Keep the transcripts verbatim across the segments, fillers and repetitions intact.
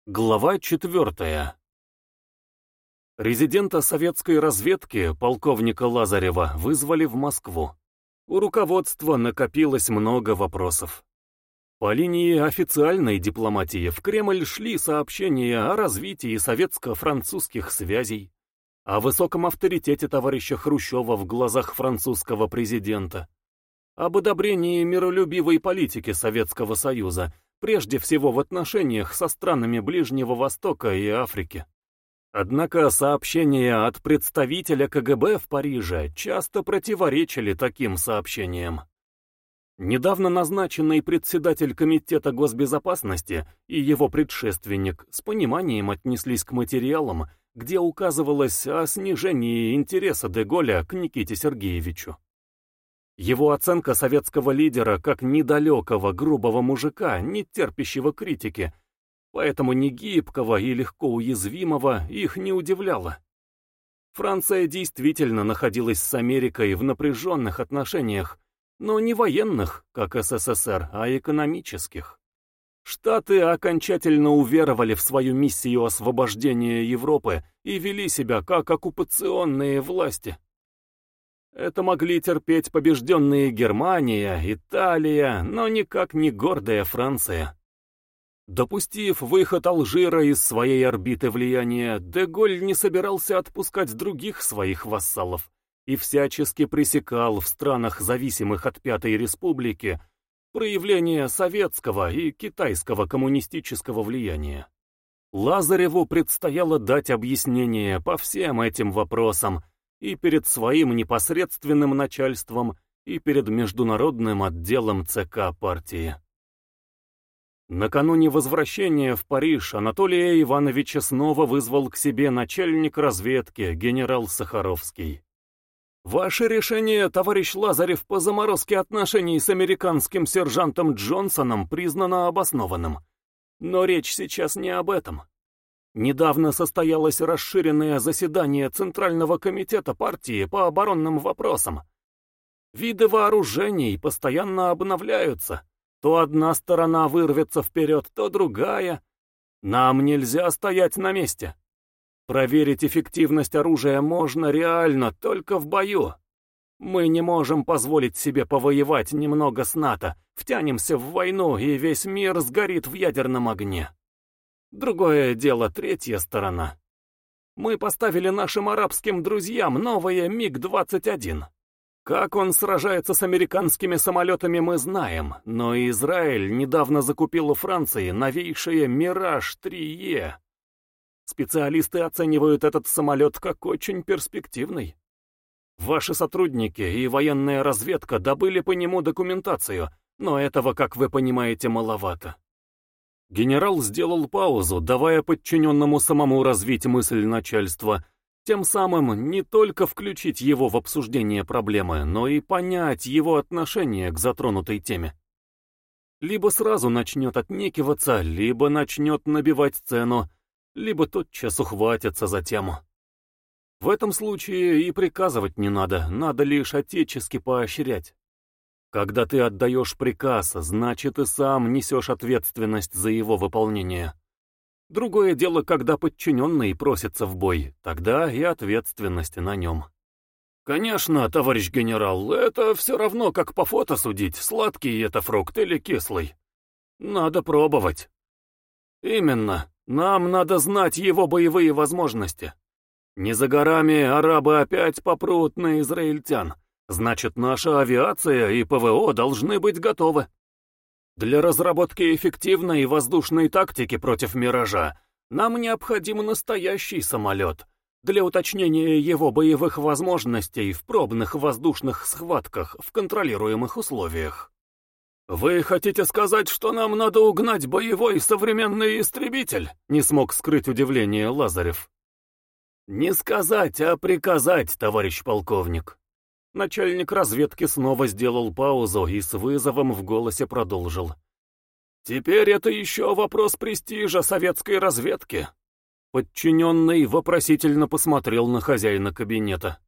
Глава четвертая. Резидента советской разведки, полковника Лазарева, вызвали в Москву. У руководства накопилось много вопросов. По линии официальной дипломатии в Кремль шли сообщения о развитии советско-французских связей, о высоком авторитете товарища Хрущева в глазах французского президента, об одобрении миролюбивой политики Советского Союза, прежде всего в отношениях со странами Ближнего Востока и Африки. Однако сообщения от представителя ка гэ бэ в Париже часто противоречили таким сообщениям. Недавно назначенный председатель Комитета госбезопасности и его предшественник с пониманием отнеслись к материалам, где указывалось о снижении интереса де-Голля к Никите Сергеевичу. Его оценка советского лидера как недалекого, грубого мужика, не терпящего критики, поэтому негибкого и легко уязвимого, их не удивляла. Франция действительно находилась с Америкой в напряженных отношениях, но не военных, как эс эс эс эр, а экономических. Штаты окончательно уверовали в свою миссию освобождения Европы и вели себя как оккупационные власти. Это могли терпеть побежденные Германия, Италия, но никак не гордая Франция. Допустив выход Алжира из своей орбиты влияния, де-Голь не собирался отпускать других своих вассалов и всячески пресекал в странах, зависимых от Пятой Республики, проявление советского и китайского коммунистического влияния. Лазареву предстояло дать объяснение по всем этим вопросам, и перед своим непосредственным начальством, и перед международным отделом цэ ка партии. Накануне возвращения в Париж Анатолия Ивановича снова вызвал к себе начальник разведки генерал Сахаровский. «Ваше решение, товарищ Лазарев, по заморозке отношений с американским сержантом Джонсоном признано обоснованным. Но речь сейчас не об этом. Недавно состоялось расширенное заседание Центрального комитета партии по оборонным вопросам. Виды вооружений постоянно обновляются. То одна сторона вырвется вперед, то другая. Нам нельзя стоять на месте. Проверить эффективность оружия можно реально только в бою. Мы не можем позволить себе повоевать немного с НАТО, втянемся в войну, и весь мир сгорит в ядерном огне. Другое дело третья сторона. Мы поставили нашим арабским друзьям новые миг двадцать один. Как он сражается с американскими самолетами, мы знаем, но Израиль недавно закупил у Франции новейшие «Мираж три е». Специалисты оценивают этот самолет как очень перспективный. Ваши сотрудники и военная разведка добыли по нему документацию, но этого, как вы понимаете, маловато. Генерал сделал паузу, давая подчиненному самому развить мысль начальства, тем самым не только включить его в обсуждение проблемы, но и понять его отношение к затронутой теме. Либо сразу начнет отнекиваться, либо начнет набивать цену, либо тотчас ухватится за тему. В этом случае и приказывать не надо, надо лишь отечески поощрять. Когда ты отдаешь приказ, значит и сам несешь ответственность за его выполнение. Другое дело, когда подчиненный просится в бой, тогда и ответственность на нем. Конечно, товарищ генерал, это все равно, как по фото судить, сладкий это фрукт или кислый. Надо пробовать. Именно, нам надо знать его боевые возможности. Не за горами арабы опять попрут на израильтян. Значит, наша авиация и пэ вэ о должны быть готовы. Для разработки эффективной воздушной тактики против «Миража» нам необходим настоящий самолет для уточнения его боевых возможностей в пробных воздушных схватках в контролируемых условиях. «Вы хотите сказать, что нам надо угнать боевой современный истребитель?» — не смог скрыть удивление Лазарев. «Не сказать, а приказать, товарищ полковник». Начальник разведки снова сделал паузу и с вызовом в голосе продолжил. «Теперь это еще вопрос престижа советской разведки». Подчиненный вопросительно посмотрел на хозяина кабинета.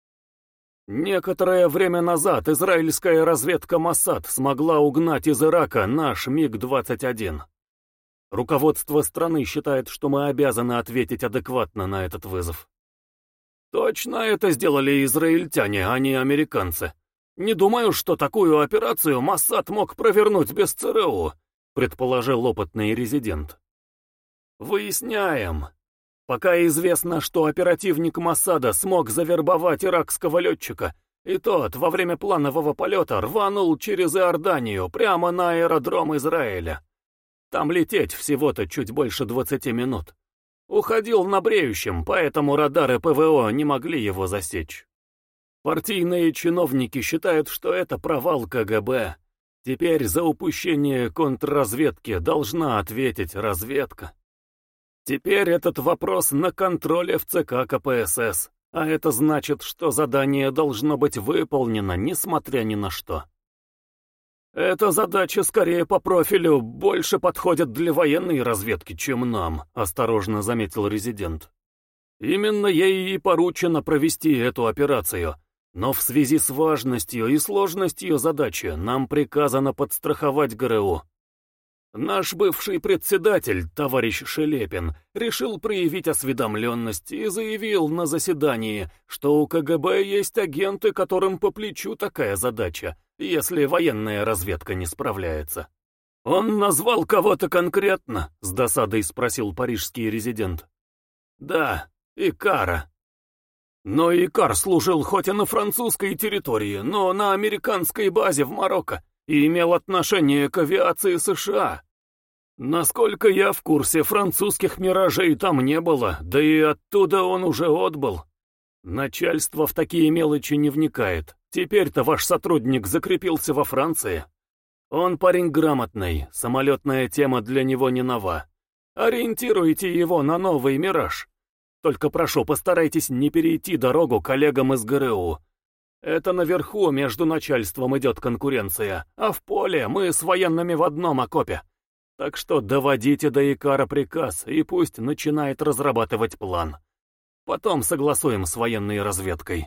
Некоторое время назад израильская разведка Моссад смогла угнать из Ирака наш миг двадцать один. Руководство страны считает, что мы обязаны ответить адекватно на этот вызов. Точно это сделали израильтяне, а не американцы. Не думаю, что такую операцию Моссад мог провернуть без ЦРУ, предположил опытный резидент. Выясняем. Пока известно, что оперативник Моссада смог завербовать иракского летчика, и тот во время планового полета рванул через Иорданию прямо на аэродром Израиля. Там лететь всего-то чуть больше двадцати минут. Уходил на бреющем, поэтому радары ПВО не могли его засечь. Партийные чиновники считают, что это провал КГБ. Теперь за упущение контрразведки должна ответить разведка. Теперь этот вопрос на контроле в ЦК КПСС, а это значит, что задание должно быть выполнено, несмотря ни на что. Эта задача скорее по профилю больше подходит для военной разведки, чем нам, осторожно заметил резидент. Именно ей и поручено провести эту операцию, но в связи с важностью и сложностью задачи нам приказано подстраховать ГРУ. Наш бывший председатель, товарищ Шелепин, решил проявить осведомленность и заявил на заседании, что у КГБ есть агенты, которым по плечу такая задача, если военная разведка не справляется. «Он назвал кого-то конкретно?» — с досадой спросил парижский резидент. «Да, Икара. Но Икар служил хоть и на французской территории, но на американской базе в Марокко и имел отношение к авиации США. Насколько я в курсе, французских миражей там не было, да и оттуда он уже отбыл. Начальство в такие мелочи не вникает. Теперь-то ваш сотрудник закрепился во Франции. Он парень грамотный, самолетная тема для него не нова. Ориентируйте его на новый «Мираж». Только прошу, постарайтесь не перейти дорогу коллегам из ГРУ. Это наверху между начальством идет конкуренция, а в поле мы с военными в одном окопе. Так что доводите до Икара приказ, и пусть начинает разрабатывать план. Потом согласуем с военной разведкой.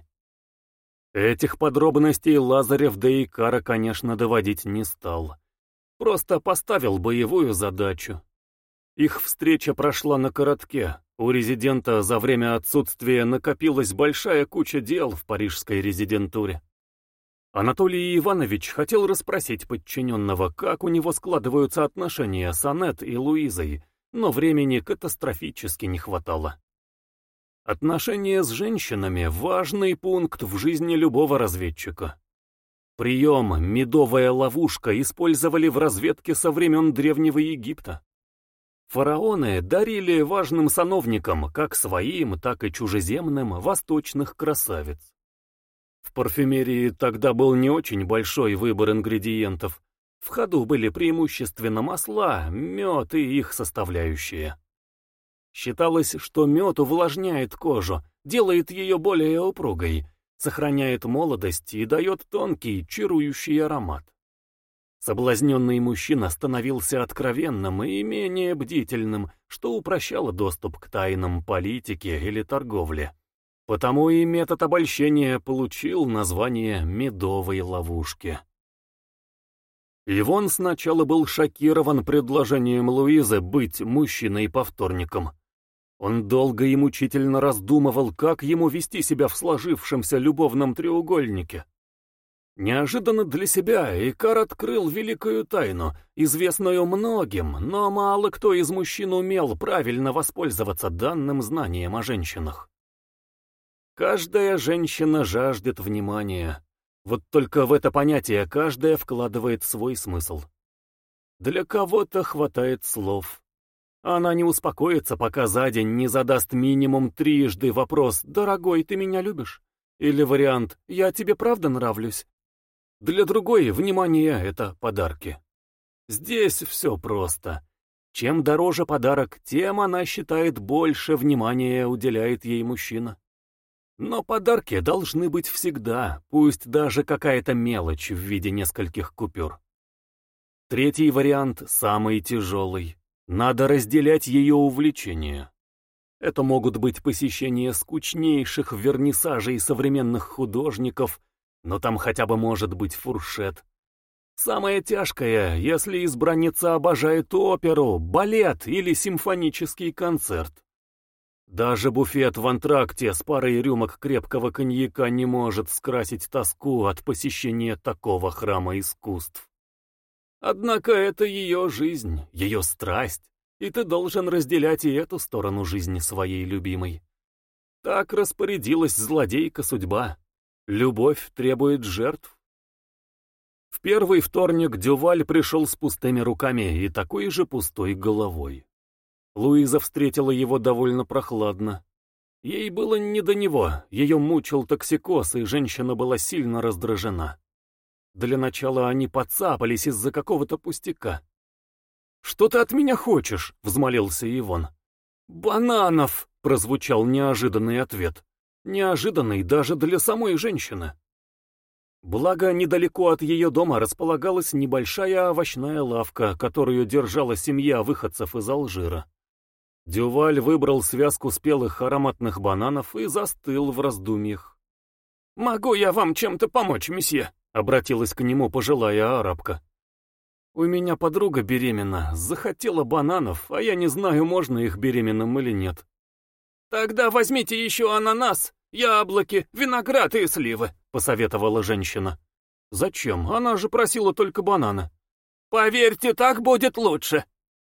Этих подробностей Лазарев до Икара, конечно, доводить не стал. Просто поставил боевую задачу. Их встреча прошла на коротке. У резидента за время отсутствия накопилась большая куча дел в парижской резидентуре. Анатолий Иванович хотел расспросить подчиненного, как у него складываются отношения с Аннет и Луизой, но времени катастрофически не хватало. Отношения с женщинами – важный пункт в жизни любого разведчика. Прием «медовая ловушка» использовали в разведке со времен Древнего Египта. Фараоны дарили важным сановникам, как своим, так и чужеземным, восточных красавиц. В парфюмерии тогда был не очень большой выбор ингредиентов. В ходу были преимущественно масла, мед и их составляющие. Считалось, что мед увлажняет кожу, делает ее более упругой, сохраняет молодость и дает тонкий, чарующий аромат. Соблазненный мужчина становился откровенным и менее бдительным, что упрощало доступ к тайнам политики или торговли. Потому и метод обольщения получил название «медовой ловушки». Ивон сначала был шокирован предложением Луизы быть мужчиной по вторникам. Он долго и мучительно раздумывал, как ему вести себя в сложившемся любовном треугольнике. Неожиданно для себя Икар открыл великую тайну, известную многим, но мало кто из мужчин умел правильно воспользоваться данным знанием о женщинах. Каждая женщина жаждет внимания. Вот только в это понятие каждая вкладывает свой смысл. Для кого-то хватает слов. Она не успокоится, пока за день не задаст минимум трижды вопрос «Дорогой, ты меня любишь?» или вариант «Я тебе правда нравлюсь?». Для другой внимание — это подарки. Здесь все просто. Чем дороже подарок, тем она считает больше внимания уделяет ей мужчина. Но подарки должны быть всегда, пусть даже какая-то мелочь в виде нескольких купюр. Третий вариант самый тяжелый. Надо разделять ее увлечения. Это могут быть посещения скучнейших вернисажей современных художников, но там хотя бы может быть фуршет. Самое тяжкое, если избранница обожает оперу, балет или симфонический концерт. Даже буфет в антракте с парой рюмок крепкого коньяка не может скрасить тоску от посещения такого храма искусств. Однако это ее жизнь, ее страсть, и ты должен разделять и эту сторону жизни своей любимой. Так распорядилась злодейка судьба. Любовь требует жертв. В первый вторник Дюваль пришел с пустыми руками и такой же пустой головой. Луиза встретила его довольно прохладно. Ей было не до него, ее мучил токсикоз, и женщина была сильно раздражена. Для начала они поцапались из-за какого-то пустяка. «Что ты от меня хочешь?» — взмолился Иван. «Бананов!» — прозвучал неожиданный ответ. Неожиданный даже для самой женщины. Благо, недалеко от ее дома располагалась небольшая овощная лавка, которую держала семья выходцев из Алжира. Дюваль выбрал связку спелых ароматных бананов и застыл в раздумьях. «Могу я вам чем-то помочь, месье?» — обратилась к нему пожилая арабка. «У меня подруга беременна, захотела бананов, а я не знаю, можно их беременным или нет». «Тогда возьмите еще ананас, яблоки, виноград и сливы», — посоветовала женщина. «Зачем? Она же просила только бананы». «Поверьте, так будет лучше».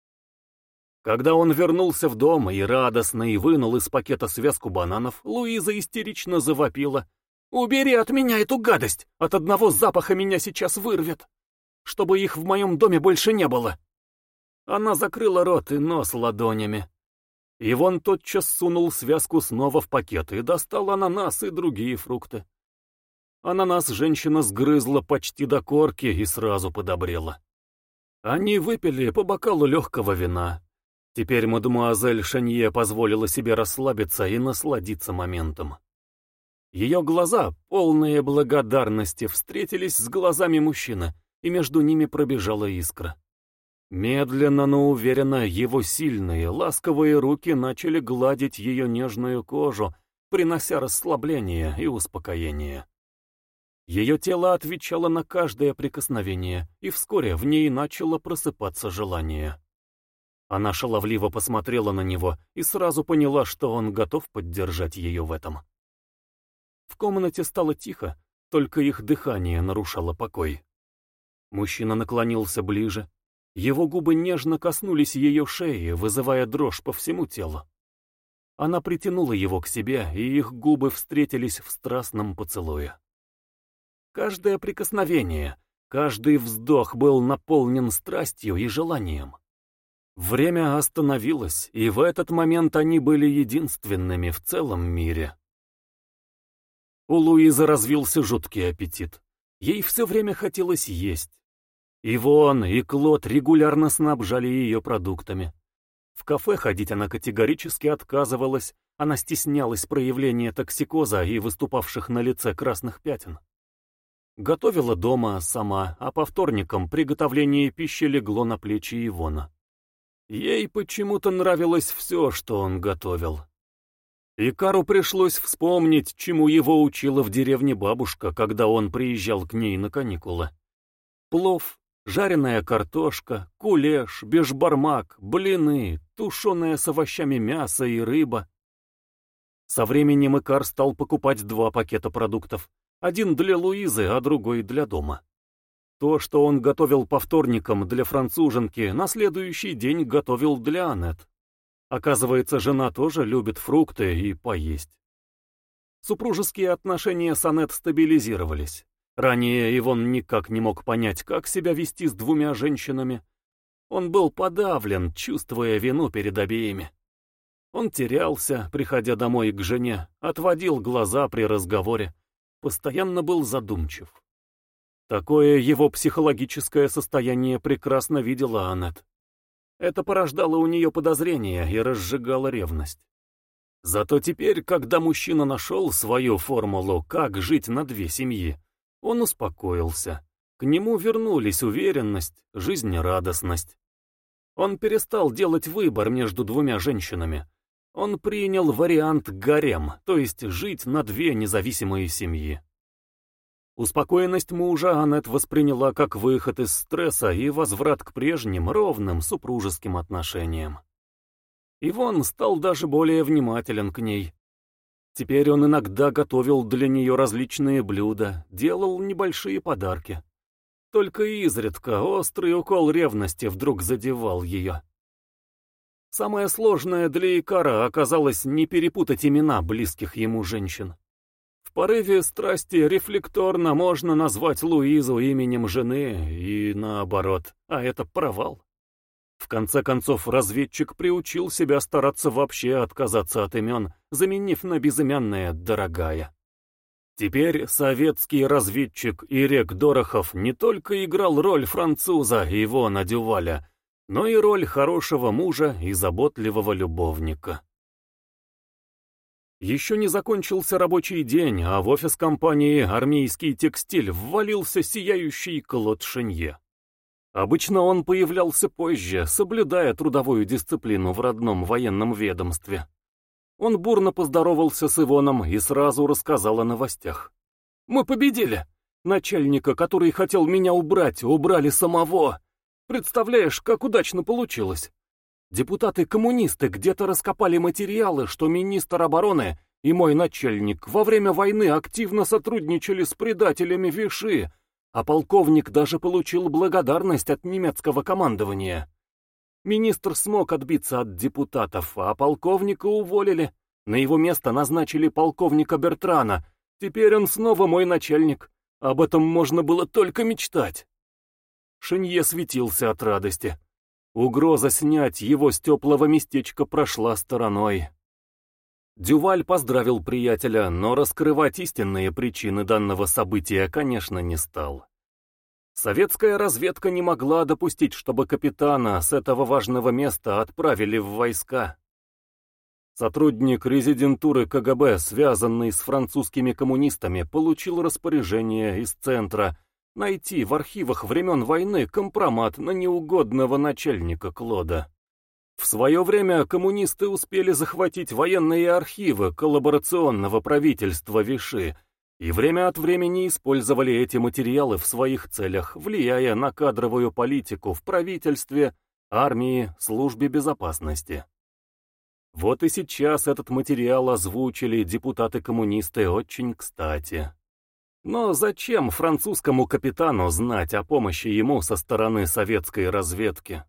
Когда он вернулся в дом и радостно и вынул из пакета связку бананов, Луиза истерично завопила. «Убери от меня эту гадость! От одного запаха меня сейчас вырвет! Чтобы их в моем доме больше не было!» Она закрыла рот и нос ладонями. Иван тотчас сунул связку снова в пакет и достал ананас и другие фрукты. Ананас женщина сгрызла почти до корки и сразу подобрела. Они выпили по бокалу легкого вина. Теперь мадемуазель Шанье позволила себе расслабиться и насладиться моментом. Ее глаза, полные благодарности, встретились с глазами мужчины, и между ними пробежала искра. Медленно, но уверенно его сильные, ласковые руки начали гладить ее нежную кожу, принося расслабление и успокоение. Ее тело отвечало на каждое прикосновение, и вскоре в ней начало просыпаться желание. Она шаловливо посмотрела на него и сразу поняла, что он готов поддержать ее в этом. В комнате стало тихо, только их дыхание нарушало покой. Мужчина наклонился ближе. Его губы нежно коснулись ее шеи, вызывая дрожь по всему телу. Она притянула его к себе, и их губы встретились в страстном поцелуе. Каждое прикосновение, каждый вздох был наполнен страстью и желанием. Время остановилось, и в этот момент они были единственными в целом мире. У Луизы развился жуткий аппетит. Ей все время хотелось есть. Ивон и Клод регулярно снабжали ее продуктами. В кафе ходить она категорически отказывалась, она стеснялась проявления токсикоза и выступавших на лице красных пятен. Готовила дома сама, а по вторникам приготовление пищи легло на плечи Ивона. Ей почему-то нравилось все, что он готовил. Икару пришлось вспомнить, чему его учила в деревне бабушка, когда он приезжал к ней на каникулы. Плов, жареная картошка, кулеш, бешбармак, блины, тушеное с овощами мясо и рыба. Со временем Икар стал покупать два пакета продуктов, один для Луизы, а другой для дома. То, что он готовил по вторникам для француженки, на следующий день готовил для Аннет. Оказывается, жена тоже любит фрукты и поесть. Супружеские отношения с Аннет стабилизировались. Ранее Ивон никак не мог понять, как себя вести с двумя женщинами. Он был подавлен, чувствуя вину перед обеими. Он терялся, приходя домой к жене, отводил глаза при разговоре, постоянно был задумчив. Такое его психологическое состояние прекрасно видела Аннет. Это порождало у нее подозрения и разжигало ревность. Зато теперь, когда мужчина нашел свою формулу, как жить на две семьи, он успокоился. К нему вернулись уверенность, жизнерадостность. Он перестал делать выбор между двумя женщинами. Он принял вариант гарем, то есть жить на две независимые семьи. Успокоенность мужа Аннет восприняла как выход из стресса и возврат к прежним ровным супружеским отношениям. Ивон стал даже более внимателен к ней. Теперь он иногда готовил для нее различные блюда, делал небольшие подарки. Только изредка острый укол ревности вдруг задевал ее. Самое сложное для Икара оказалось не перепутать имена близких ему женщин. В порыве страсти рефлекторно можно назвать Луизу именем жены и наоборот, а это провал. В конце концов, разведчик приучил себя стараться вообще отказаться от имен, заменив на безымянное «дорогая». Теперь советский разведчик Ирек Дорохов не только играл роль француза Ивона Дюваля, но и роль хорошего мужа и заботливого любовника. Еще не закончился рабочий день, а в офис компании «Армейский текстиль» ввалился сияющий Клод Шенье. Обычно он появлялся позже, соблюдая трудовую дисциплину в родном военном ведомстве. Он бурно поздоровался с Ивоном и сразу рассказал о новостях. «Мы победили! Начальника, который хотел меня убрать, убрали самого! Представляешь, как удачно получилось! Депутаты-коммунисты где-то раскопали материалы, что министр обороны и мой начальник во время войны активно сотрудничали с предателями Виши, а полковник даже получил благодарность от немецкого командования. Министр смог отбиться от депутатов, а полковника уволили. На его место назначили полковника Бертрана. Теперь он снова мой начальник. Об этом можно было только мечтать». Шенье светился от радости. Угроза снять его с теплого местечка прошла стороной. Дюваль поздравил приятеля, но раскрывать истинные причины данного события, конечно, не стал. Советская разведка не могла допустить, чтобы капитана с этого важного места отправили в войска. Сотрудник резидентуры ка гэ бэ, связанный с французскими коммунистами, получил распоряжение из центра найти в архивах времен войны компромат на неугодного начальника Клода. В свое время коммунисты успели захватить военные архивы коллаборационного правительства Виши и время от времени использовали эти материалы в своих целях, влияя на кадровую политику в правительстве, армии, службе безопасности. Вот и сейчас этот материал озвучили депутаты-коммунисты очень кстати. Но зачем французскому капитану знать о помощи ему со стороны советской разведки?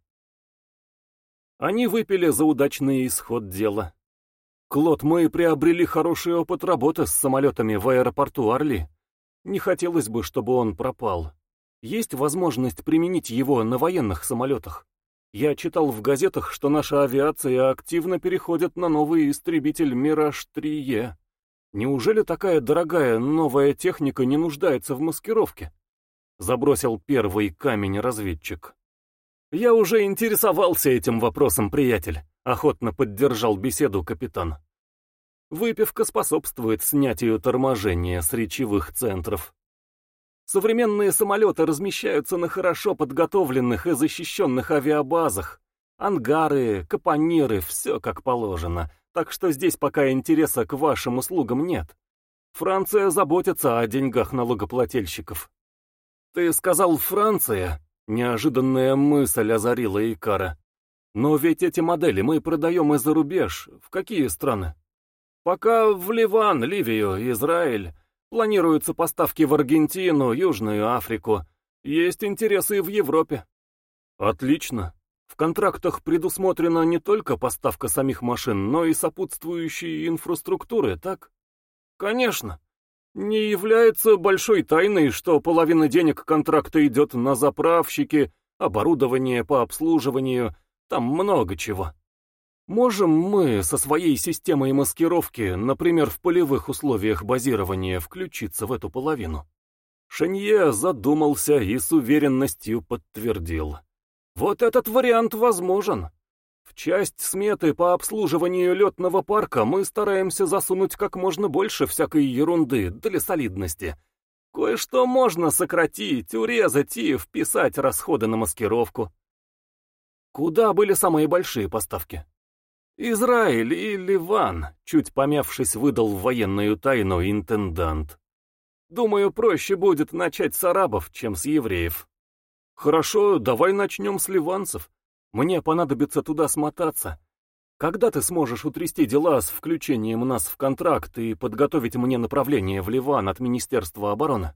Они выпили за удачный исход дела. «Клод, мы приобрели хороший опыт работы с самолетами в аэропорту Орли. Не хотелось бы, чтобы он пропал. Есть возможность применить его на военных самолетах. Я читал в газетах, что наша авиация активно переходит на новый истребитель Мираж три е. Неужели такая дорогая новая техника не нуждается в маскировке?» Забросил первый камень разведчик. «Я уже интересовался этим вопросом, приятель», — охотно поддержал беседу капитан. «Выпивка способствует снятию торможения с речевых центров. Современные самолеты размещаются на хорошо подготовленных и защищенных авиабазах. Ангары, капониры, все как положено. Так что здесь пока интереса к вашим услугам нет. Франция заботится о деньгах налогоплательщиков». «Ты сказал Франция?» — неожиданная мысль озарила Икара. «Но ведь эти модели мы продаем и за рубеж. В какие страны?» «Пока в Ливан, Ливию, Израиль. Планируются поставки в Аргентину, Южную Африку. Есть интересы и в Европе». «Отлично. В контрактах предусмотрена не только поставка самих машин, но и сопутствующей инфраструктуры, так?» «Конечно. Не является большой тайной, что половина денег контракта идет на заправщики, оборудование по обслуживанию, там много чего. Можем мы со своей системой маскировки, например, в полевых условиях базирования, включиться в эту половину?» Шенье задумался и с уверенностью подтвердил. «Вот этот вариант возможен. В часть сметы по обслуживанию летного парка мы стараемся засунуть как можно больше всякой ерунды для солидности. Кое-что можно сократить, урезать и вписать расходы на маскировку». «Куда были самые большие поставки?» «Израиль и Ливан», — чуть помявшись, выдал военную тайну интендант. Думаю, проще будет начать с арабов, чем с евреев. Хорошо, давай начнем с ливанцев. Мне понадобится туда смотаться. Когда ты сможешь утрясти дела с включением нас в контракт и подготовить мне направление в Ливан от Министерства обороны?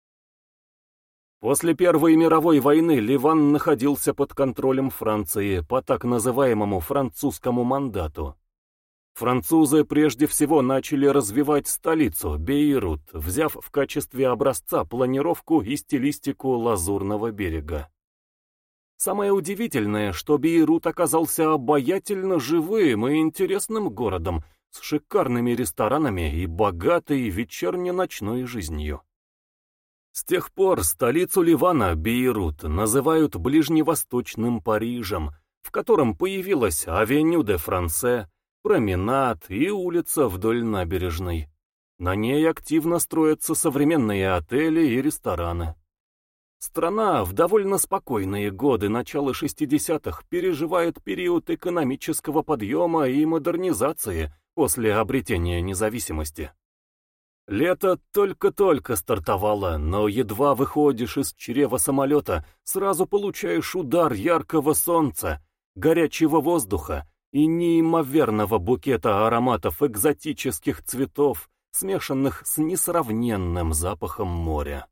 После Первой мировой войны Ливан находился под контролем Франции по так называемому французскому мандату. Французы прежде всего начали развивать столицу, Бейрут, взяв в качестве образца планировку и стилистику Лазурного берега. Самое удивительное, что Бейрут оказался обаятельно живым и интересным городом с шикарными ресторанами и богатой вечерне-ночной жизнью. С тех пор столицу Ливана, Бейрут, называют ближневосточным Парижем, в котором появилась Авеню де Франсе, променад и улица вдоль набережной. На ней активно строятся современные отели и рестораны. Страна в довольно спокойные годы начала шестидесятых переживает период экономического подъема и модернизации после обретения независимости. Лето только-только стартовало, но едва выходишь из чрева самолета, сразу получаешь удар яркого солнца, горячего воздуха и неимоверного букета ароматов экзотических цветов, смешанных с несравненным запахом моря.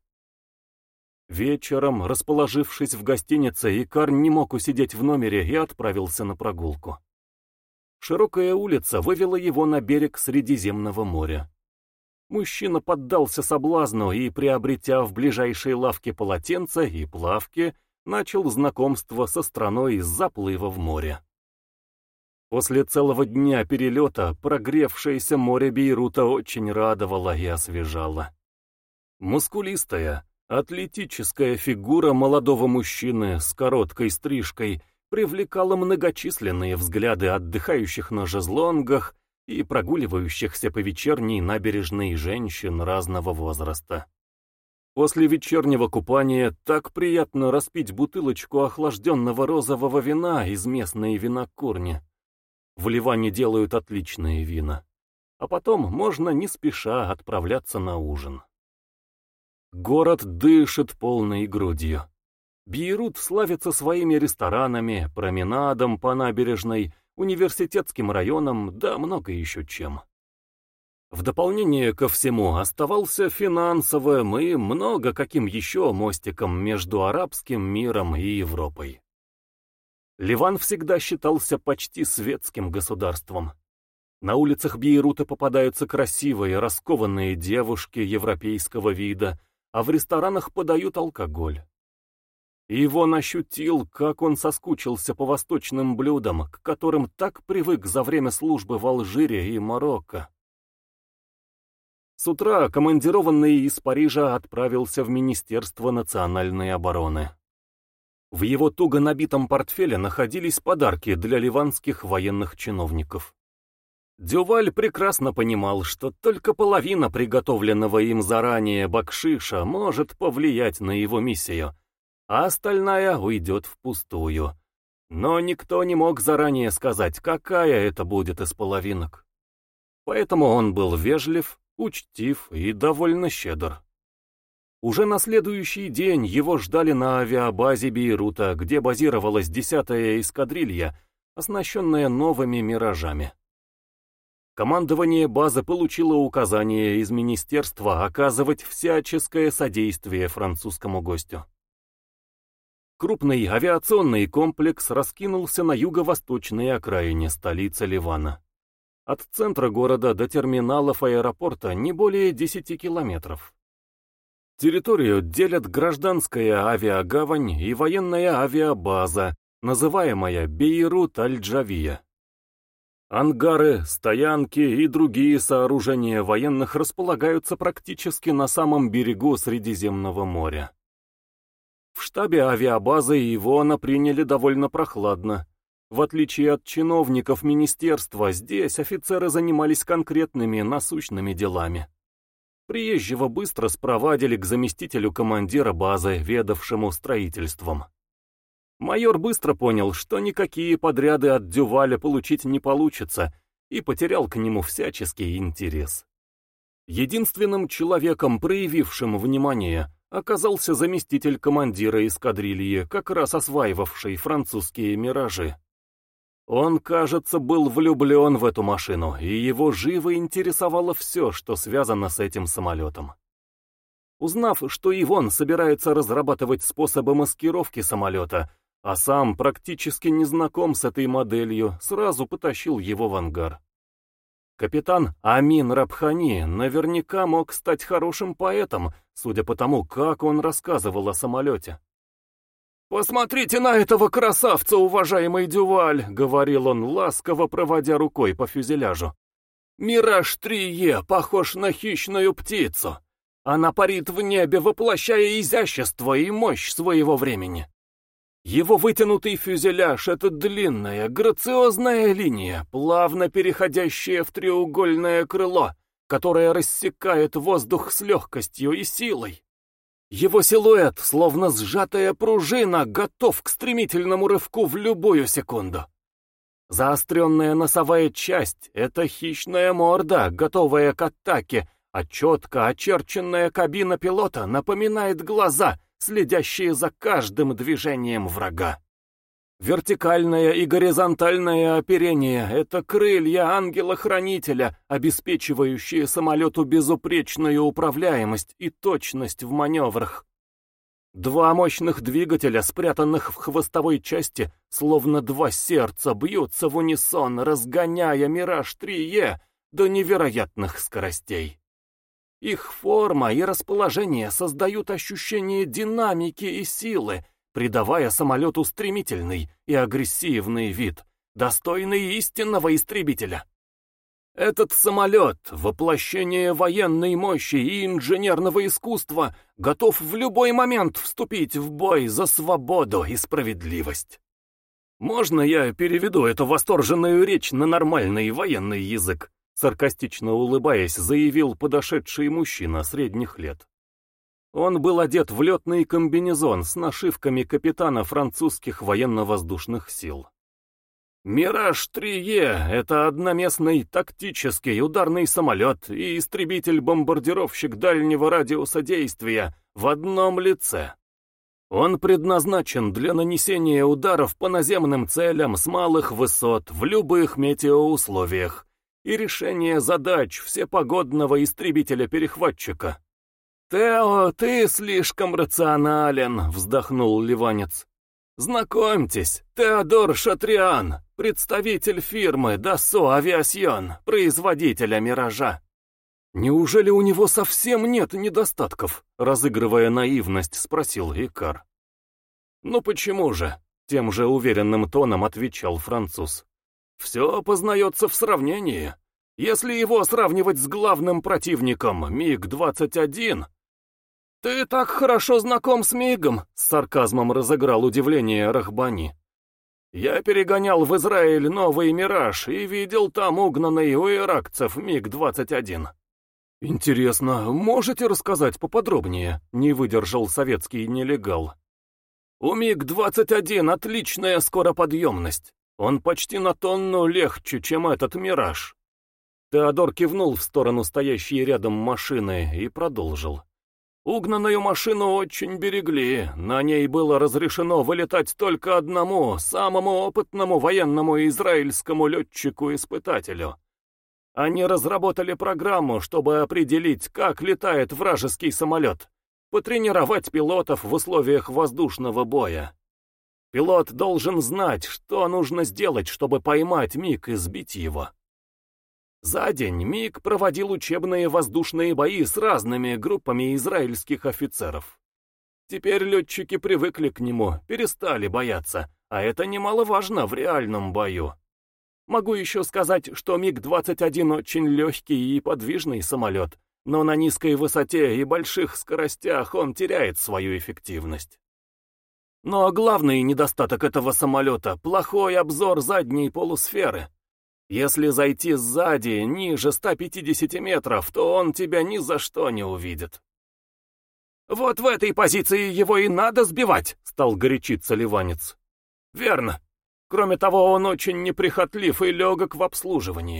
Вечером, расположившись в гостинице, Икар не мог усидеть в номере и отправился на прогулку. Широкая улица вывела его на берег Средиземного моря. Мужчина поддался соблазну и, приобретя в ближайшей лавке полотенца и плавки, начал знакомство со страной из заплыва в море. После целого дня перелета прогревшееся море Бейрута очень радовало и освежало. Мускулистая, атлетическая фигура молодого мужчины с короткой стрижкой привлекала многочисленные взгляды отдыхающих на шезлонгах и прогуливающихся по вечерней набережной женщин разного возраста. После вечернего купания так приятно распить бутылочку охлажденного розового вина из местной винокурни. В Ливане делают отличные вина. А потом можно не спеша отправляться на ужин. Город дышит полной грудью. Бейрут славится своими ресторанами, променадом по набережной, университетским районом, да много еще чем. В дополнение ко всему оставался финансовым и много каким еще мостиком между арабским миром и Европой. Ливан всегда считался почти светским государством. На улицах Бейрута попадаются красивые, раскованные девушки европейского вида, а в ресторанах подают алкоголь. Ивон ощутил, как он соскучился по восточным блюдам, к которым так привык за время службы в Алжире и Марокко. С утра командированный из Парижа отправился в Министерство национальной обороны. В его туго набитом портфеле находились подарки для ливанских военных чиновников. Дюваль прекрасно понимал, что только половина приготовленного им заранее бакшиша может повлиять на его миссию, а остальная уйдет впустую. Но никто не мог заранее сказать, какая это будет из половинок. Поэтому он был вежлив, учтив и довольно щедр. Уже на следующий день его ждали на авиабазе Бейрута, где базировалась десятая эскадрилья, оснащенная новыми «Миражами». Командование базы получило указание из министерства оказывать всяческое содействие французскому гостю. Крупный авиационный комплекс раскинулся на юго-восточной окраине столицы Ливана. От центра города до терминалов аэропорта не более десяти километров. Территорию делят гражданская авиагавань и военная авиабаза, называемая Бейрут-Аль-Джавия. Ангары, стоянки и другие сооружения военных располагаются практически на самом берегу Средиземного моря. В штабе авиабазы Ивона приняли довольно прохладно. В отличие от чиновников министерства, здесь офицеры занимались конкретными насущными делами. Приезжего быстро спровадили к заместителю командира базы, ведавшему строительством. Майор быстро понял, что никакие подряды от Дюваля получить не получится, и потерял к нему всяческий интерес. Единственным человеком, проявившим внимание, оказался заместитель командира эскадрильи, как раз осваивавший французские «Миражи». Он, кажется, был влюблен в эту машину, и его живо интересовало все, что связано с этим самолетом. Узнав, что Ивон собирается разрабатывать способы маскировки самолета, а сам практически не знаком с этой моделью, сразу потащил его в ангар. Капитан Амин Рабхани наверняка мог стать хорошим поэтом, судя по тому, как он рассказывал о самолете. «Посмотрите на этого красавца, уважаемый Дюваль!» — говорил он, ласково проводя рукой по фюзеляжу. «Мираж три Е похож на хищную птицу. Она парит в небе, воплощая изящество и мощь своего времени. Его вытянутый фюзеляж — это длинная, грациозная линия, плавно переходящая в треугольное крыло, которое рассекает воздух с легкостью и силой. Его силуэт, словно сжатая пружина, готов к стремительному рывку в любую секунду. Заостренная носовая часть — это хищная морда, готовая к атаке, а четко очерченная кабина пилота напоминает глаза, следящие за каждым движением врага. Вертикальное и горизонтальное оперение — это крылья ангела-хранителя, обеспечивающие самолету безупречную управляемость и точность в маневрах. Два мощных двигателя, спрятанных в хвостовой части, словно два сердца, бьются в унисон, разгоняя «Мираж три Е» до невероятных скоростей. Их форма и расположение создают ощущение динамики и силы, придавая самолету стремительный и агрессивный вид, достойный истинного истребителя. Этот самолет, воплощение военной мощи и инженерного искусства, готов в любой момент вступить в бой за свободу и справедливость. Можно я переведу эту восторженную речь на нормальный военный язык? Саркастично улыбаясь, заявил подошедший мужчина средних лет. Он был одет в летный комбинезон с нашивками капитана французских военно-воздушных сил. «Мираж три Е» — это одноместный тактический ударный самолет и истребитель-бомбардировщик дальнего радиуса действия в одном лице. Он предназначен для нанесения ударов по наземным целям с малых высот в любых метеоусловиях и решения задач всепогодного истребителя-перехватчика. «Тео, ты слишком рационален», — вздохнул ливанец. «Знакомьтесь, Теодор Шатриан, представитель фирмы Dassault Aviation, производителя «Миража». «Неужели у него совсем нет недостатков?» — разыгрывая наивность, спросил Икар. «Ну почему же?» — тем же уверенным тоном отвечал француз. «Все познается в сравнении. Если его сравнивать с главным противником миг двадцать один...» «Ты так хорошо знаком с МиГом», — с сарказмом разыграл удивление Рахбани. «Я перегонял в Израиль новый «Мираж» и видел там угнанный у иракцев миг двадцать один». «Интересно, можете рассказать поподробнее?» — не выдержал советский нелегал. «У миг двадцать один отличная скороподъемность. Он почти на тонну легче, чем этот «Мираж». Теодор кивнул в сторону стоящей рядом машины и продолжил. Угнанную машину очень берегли, на ней было разрешено вылетать только одному, самому опытному военному израильскому летчику-испытателю. Они разработали программу, чтобы определить, как летает вражеский самолет, потренировать пилотов в условиях воздушного боя. Пилот должен знать, что нужно сделать, чтобы поймать МиГ и сбить его. За день МиГ проводил учебные воздушные бои с разными группами израильских офицеров. Теперь летчики привыкли к нему, перестали бояться, а это немаловажно в реальном бою. Могу еще сказать, что миг двадцать один очень легкий и подвижный самолет, но на низкой высоте и больших скоростях он теряет свою эффективность. Но главный недостаток этого самолета — плохой обзор задней полусферы. Если зайти сзади, ниже ста пятидесяти метров, то он тебя ни за что не увидит. «Вот в этой позиции его и надо сбивать», — стал горячиться ливанец. «Верно. Кроме того, он очень неприхотлив и легок в обслуживании.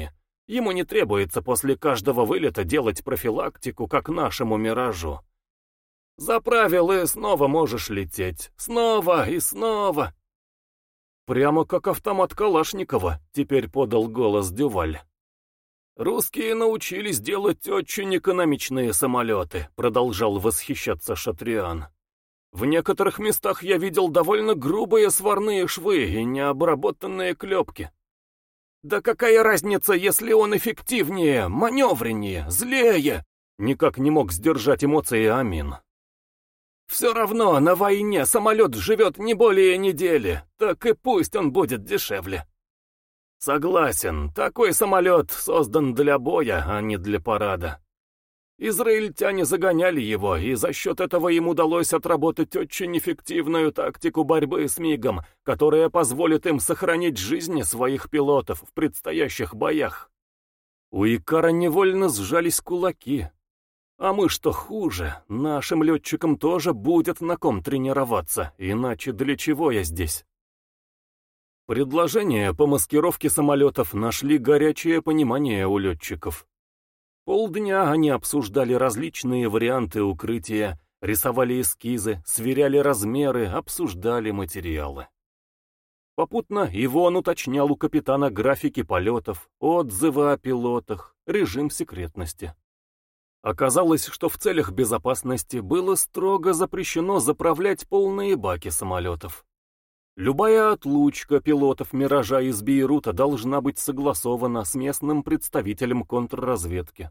Ему не требуется после каждого вылета делать профилактику, как нашему «Миражу». Заправил и снова можешь лететь. Снова и снова. Прямо как автомат Калашникова, теперь подал голос Дюваль. «Русские научились делать очень экономичные самолеты», продолжал восхищаться Шатриан. «В некоторых местах я видел довольно грубые сварные швы и необработанные клепки. Да какая разница, если он эффективнее, маневреннее, злее?» Никак не мог сдержать эмоции Амин. «Все равно на войне самолет живет не более недели, так и пусть он будет дешевле». «Согласен, такой самолет создан для боя, а не для парада. Израильтяне загоняли его, и за счет этого им удалось отработать очень эффективную тактику борьбы с МиГом, которая позволит им сохранить жизни своих пилотов в предстоящих боях». У Икара невольно сжались кулаки. А мы что хуже, нашим летчикам тоже будет на ком тренироваться, иначе для чего я здесь? Предложения по маскировке самолетов нашли горячее понимание у летчиков. Полдня они обсуждали различные варианты укрытия, рисовали эскизы, сверяли размеры, обсуждали материалы. Попутно Ивон уточнял у капитана графики полетов, отзывы о пилотах, режим секретности. Оказалось, что в целях безопасности было строго запрещено заправлять полные баки самолетов. Любая отлучка пилотов «Миража» из Бейрута должна быть согласована с местным представителем контрразведки.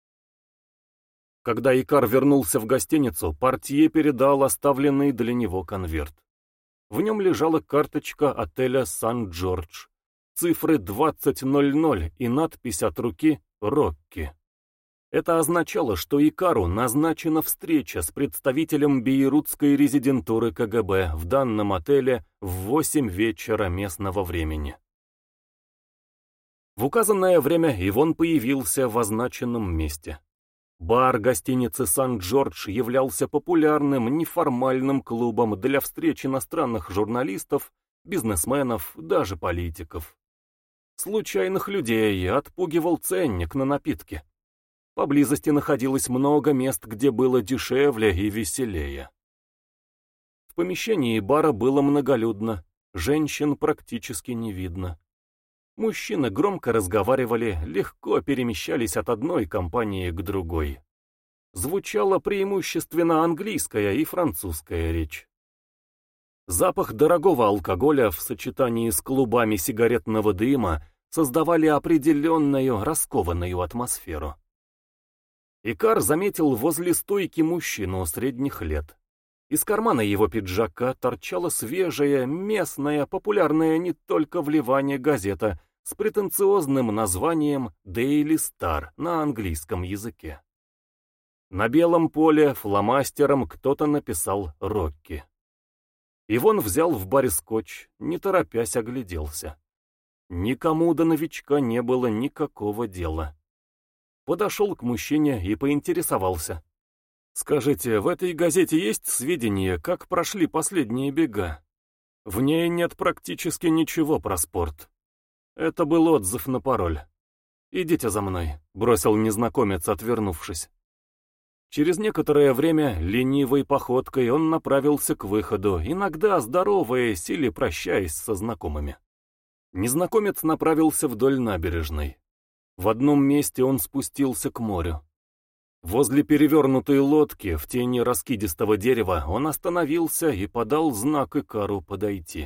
Когда Икар вернулся в гостиницу, портье передал оставленный для него конверт. В нем лежала карточка отеля «Сан-Джордж», цифры двадцать ноль ноль и надпись от руки «Рокки». Это означало, что Икару назначена встреча с представителем бейрутской резидентуры КГБ в данном отеле в восемь вечера местного времени. В указанное время Ивон появился в означенном месте. Бар гостиницы «Сан-Джордж» являлся популярным неформальным клубом для встреч иностранных журналистов, бизнесменов, даже политиков. Случайных людей отпугивал ценник на напитки. Поблизости находилось много мест, где было дешевле и веселее. В помещении бара было многолюдно, женщин практически не видно. Мужчины громко разговаривали, легко перемещались от одной компании к другой. Звучала преимущественно английская и французская речь. Запах дорогого алкоголя в сочетании с клубами сигаретного дыма создавали определенную раскованную атмосферу. Икар заметил возле стойки мужчину средних лет. Из кармана его пиджака торчала свежая, местная, популярная не только в Ливане газета с претенциозным названием «Daily Star» на английском языке. На белом поле фломастером кто-то написал «Рокки». Ивон взял в баре скотч, не торопясь огляделся. Никому до новичка не было никакого дела. Подошел к мужчине и поинтересовался. «Скажите, в этой газете есть сведения, как прошли последние бега? В ней нет практически ничего про спорт». Это был отзыв на пароль. «Идите за мной», — бросил незнакомец, отвернувшись. Через некоторое время ленивой походкой он направился к выходу, иногда здороваясь или прощаясь со знакомыми. Незнакомец направился вдоль набережной. В одном месте он спустился к морю. Возле перевернутой лодки в тени раскидистого дерева он остановился и подал знак Икару подойти.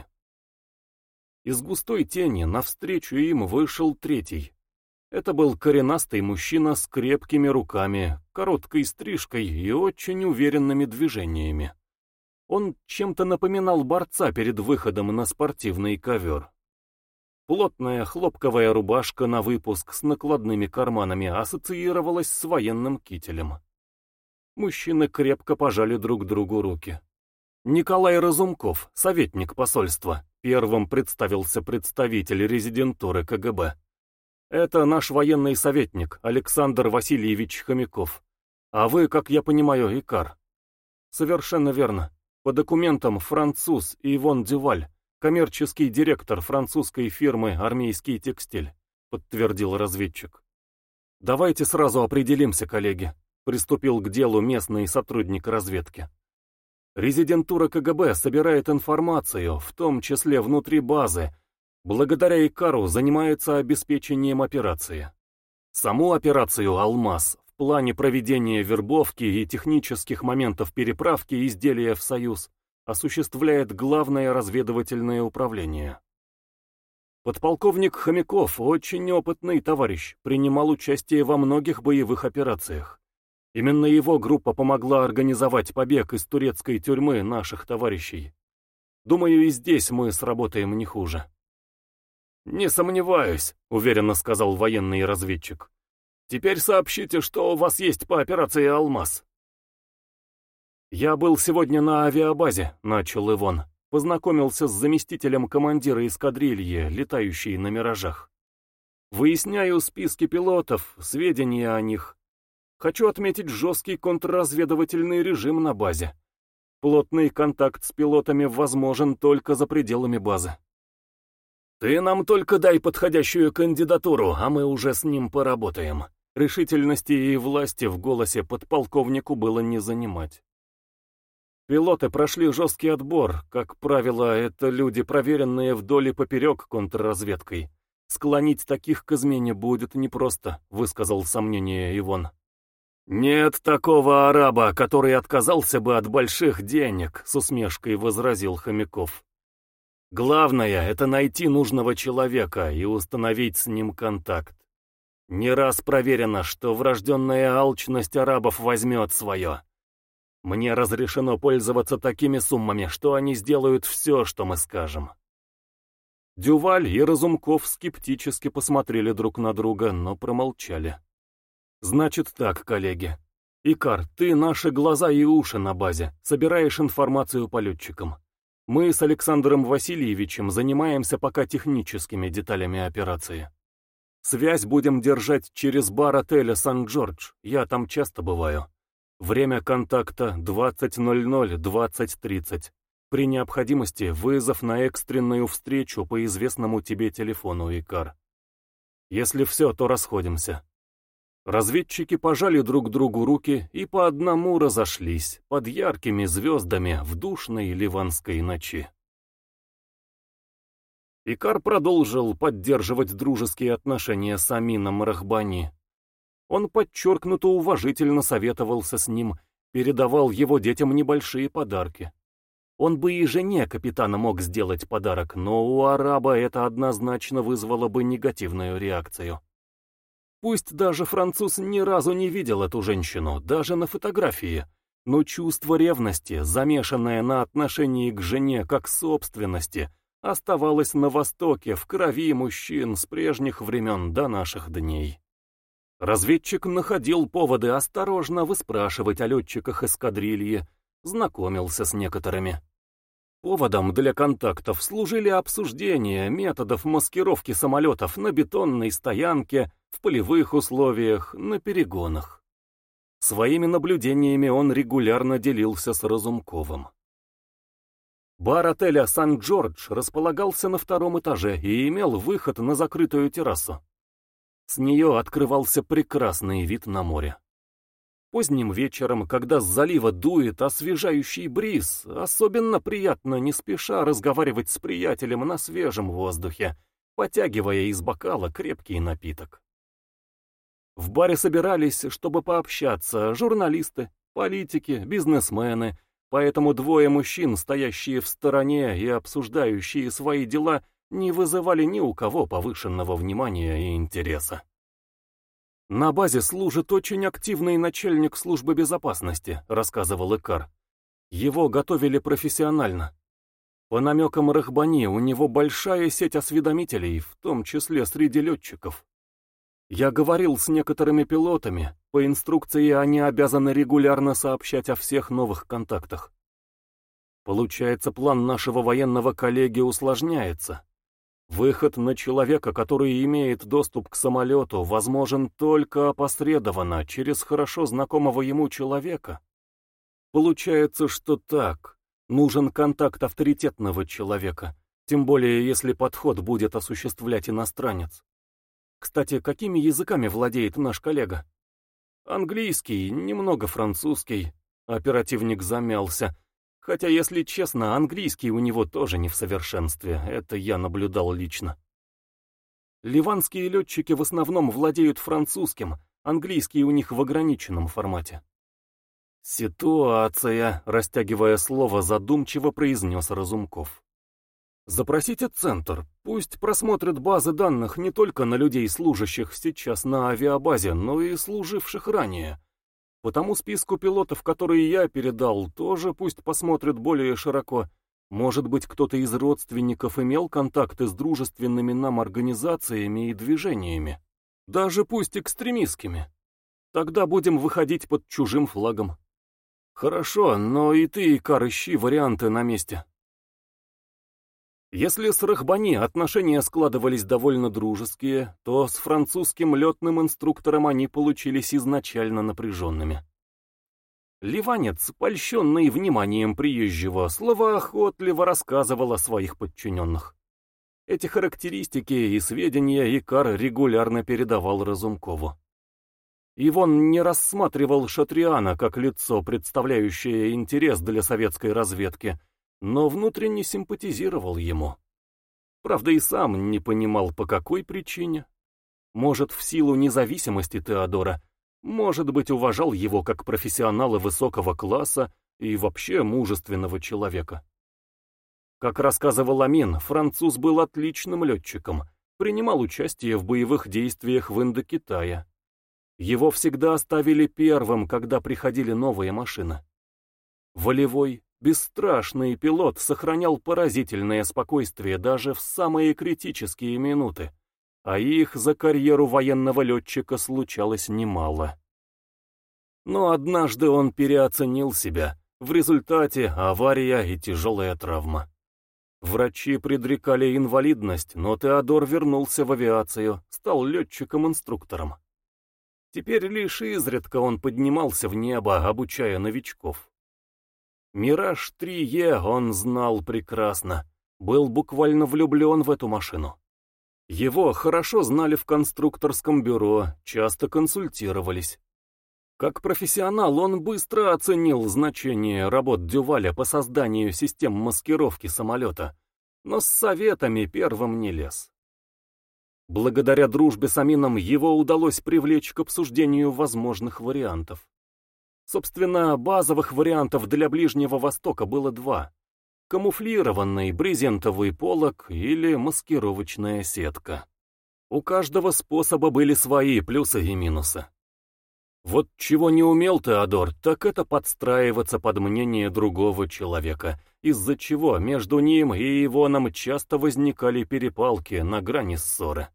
Из густой тени навстречу им вышел третий. Это был коренастый мужчина с крепкими руками, короткой стрижкой и очень уверенными движениями. Он чем-то напоминал борца перед выходом на спортивный ковер. Плотная хлопковая рубашка на выпуск с накладными карманами ассоциировалась с военным кителем. Мужчины крепко пожали друг другу руки. Николай Разумков, советник посольства, первым представился представитель резидентуры КГБ. Это наш военный советник Александр Васильевич Хомяков. А вы, как я понимаю, Икар. Совершенно верно. По документам француз Ивон Дюваль, коммерческий директор французской фирмы «Армейский текстиль», подтвердил разведчик. «Давайте сразу определимся, коллеги», — приступил к делу местный сотрудник разведки. «Резидентура КГБ собирает информацию, в том числе внутри базы, благодаря Икару занимается обеспечением операции. Саму операцию «Алмаз» в плане проведения вербовки и технических моментов переправки изделия в Союз осуществляет Главное разведывательное управление. Подполковник Хомяков, очень опытный товарищ, принимал участие во многих боевых операциях. Именно его группа помогла организовать побег из турецкой тюрьмы наших товарищей. Думаю, и здесь мы сработаем не хуже». «Не сомневаюсь», — уверенно сказал военный разведчик. «Теперь сообщите, что у вас есть по операции «Алмаз». «Я был сегодня на авиабазе», — начал Иван. Познакомился с заместителем командира эскадрильи, летающей на «Миражах». Выясняю списки пилотов, сведения о них. Хочу отметить жесткий контрразведывательный режим на базе. Плотный контакт с пилотами возможен только за пределами базы. «Ты нам только дай подходящую кандидатуру, а мы уже с ним поработаем». Решительности и власти в голосе подполковнику было не занимать. Пилоты прошли жесткий отбор, как правило, это люди, проверенные вдоль и поперек контрразведкой. Склонить таких к измене будет непросто, высказал сомнение Иван. «Нет такого араба, который отказался бы от больших денег», с усмешкой возразил Хомяков. «Главное — это найти нужного человека и установить с ним контакт. Не раз проверено, что врожденная алчность арабов возьмет свое. Мне разрешено пользоваться такими суммами, что они сделают все, что мы скажем». Дюваль и Разумков скептически посмотрели друг на друга, но промолчали. «Значит так, коллеги. Икар, ты наши глаза и уши на базе, собираешь информацию по летчикам. Мы с Александром Васильевичем занимаемся пока техническими деталями операции. Связь будем держать через бар отеля «Сан-Джордж», я там часто бываю. Время контакта двадцать ноль ноль — двадцать тридцать. При необходимости вызов на экстренную встречу по известному тебе телефону, Икар. Если все, то расходимся». Разведчики пожали друг другу руки и по одному разошлись под яркими звездами в душной ливанской ночи. Икар продолжил поддерживать дружеские отношения с Амином Рахбани. Он подчеркнуто уважительно советовался с ним, передавал его детям небольшие подарки. Он бы и жене капитана мог сделать подарок, но у араба это однозначно вызвало бы негативную реакцию. Пусть даже француз ни разу не видел эту женщину, даже на фотографии, но чувство ревности, замешанное на отношении к жене как собственности, оставалось на Востоке в крови мужчин с прежних времен до наших дней. Разведчик находил поводы осторожно выспрашивать о летчиках эскадрильи, знакомился с некоторыми. Поводом для контактов служили обсуждения методов маскировки самолетов на бетонной стоянке, в полевых условиях, на перегонах. Своими наблюдениями он регулярно делился с Разумковым. Бар отеля «Сан-Джордж» располагался на втором этаже и имел выход на закрытую террасу. С нее открывался прекрасный вид на море. Поздним вечером, когда с залива дует освежающий бриз, особенно приятно не спеша разговаривать с приятелем на свежем воздухе, потягивая из бокала крепкий напиток. В баре собирались, чтобы пообщаться, журналисты, политики, бизнесмены, поэтому двое мужчин, стоящие в стороне и обсуждающие свои дела, не вызывали ни у кого повышенного внимания и интереса. «На базе служит очень активный начальник службы безопасности», — рассказывал Икар. «Его готовили профессионально. По намекам Рахбани у него большая сеть осведомителей, в том числе среди летчиков. Я говорил с некоторыми пилотами, по инструкции они обязаны регулярно сообщать о всех новых контактах. Получается, план нашего военного коллеги усложняется. Выход на человека, который имеет доступ к самолету, возможен только опосредованно, через хорошо знакомого ему человека. Получается, что так. Нужен контакт авторитетного человека, тем более если подход будет осуществлять иностранец. Кстати, какими языками владеет наш коллега? Английский, немного французский. Оперативник замялся. Хотя, если честно, английский у него тоже не в совершенстве, это я наблюдал лично. Ливанские летчики в основном владеют французским, английский у них в ограниченном формате. «Ситуация», — растягивая слово, задумчиво произнес Разумков. «Запросите центр, пусть просмотрят базы данных не только на людей, служащих сейчас на авиабазе, но и служивших ранее. По тому списку пилотов, которые я передал, тоже пусть посмотрят более широко. Может быть, кто-то из родственников имел контакты с дружественными нам организациями и движениями, даже пусть экстремистскими. Тогда будем выходить под чужим флагом. Хорошо, но и ты, Икар, ищи варианты на месте». Если с Рахбани отношения складывались довольно дружеские, то с французским летным инструктором они получились изначально напряженными. Ливанец, польщенный вниманием приезжего, словоохотливо рассказывал о своих подчиненных. Эти характеристики и сведения Икар регулярно передавал Разумкову. Ивон не рассматривал Шатриана как лицо, представляющее интерес для советской разведки, но внутренне симпатизировал ему. Правда, и сам не понимал, по какой причине. Может, в силу независимости Теодора, может быть, уважал его как профессионала высокого класса и вообще мужественного человека. Как рассказывал Амин, француз был отличным летчиком, принимал участие в боевых действиях в Индокитае. Его всегда ставили первым, когда приходили новые машины. Волевой, бесстрашный пилот сохранял поразительное спокойствие даже в самые критические минуты, а их за карьеру военного летчика случалось немало. Но однажды он переоценил себя, в результате авария и тяжелая травма. Врачи предрекали инвалидность, но Теодор вернулся в авиацию, стал летчиком-инструктором. Теперь лишь изредка он поднимался в небо, обучая новичков. Мираж три Е он знал прекрасно, был буквально влюблен в эту машину. Его хорошо знали в конструкторском бюро, часто консультировались. Как профессионал он быстро оценил значение работ Дюваля по созданию систем маскировки самолета, но с советами первым не лез. Благодаря дружбе с Амином его удалось привлечь к обсуждению возможных вариантов. Собственно, базовых вариантов для Ближнего Востока было два. Камуфлированный брезентовый полог или маскировочная сетка. У каждого способа были свои плюсы и минусы. Вот чего не умел Теодор, так это подстраиваться под мнение другого человека, из-за чего между ним и Ивоном часто возникали перепалки на грани ссоры.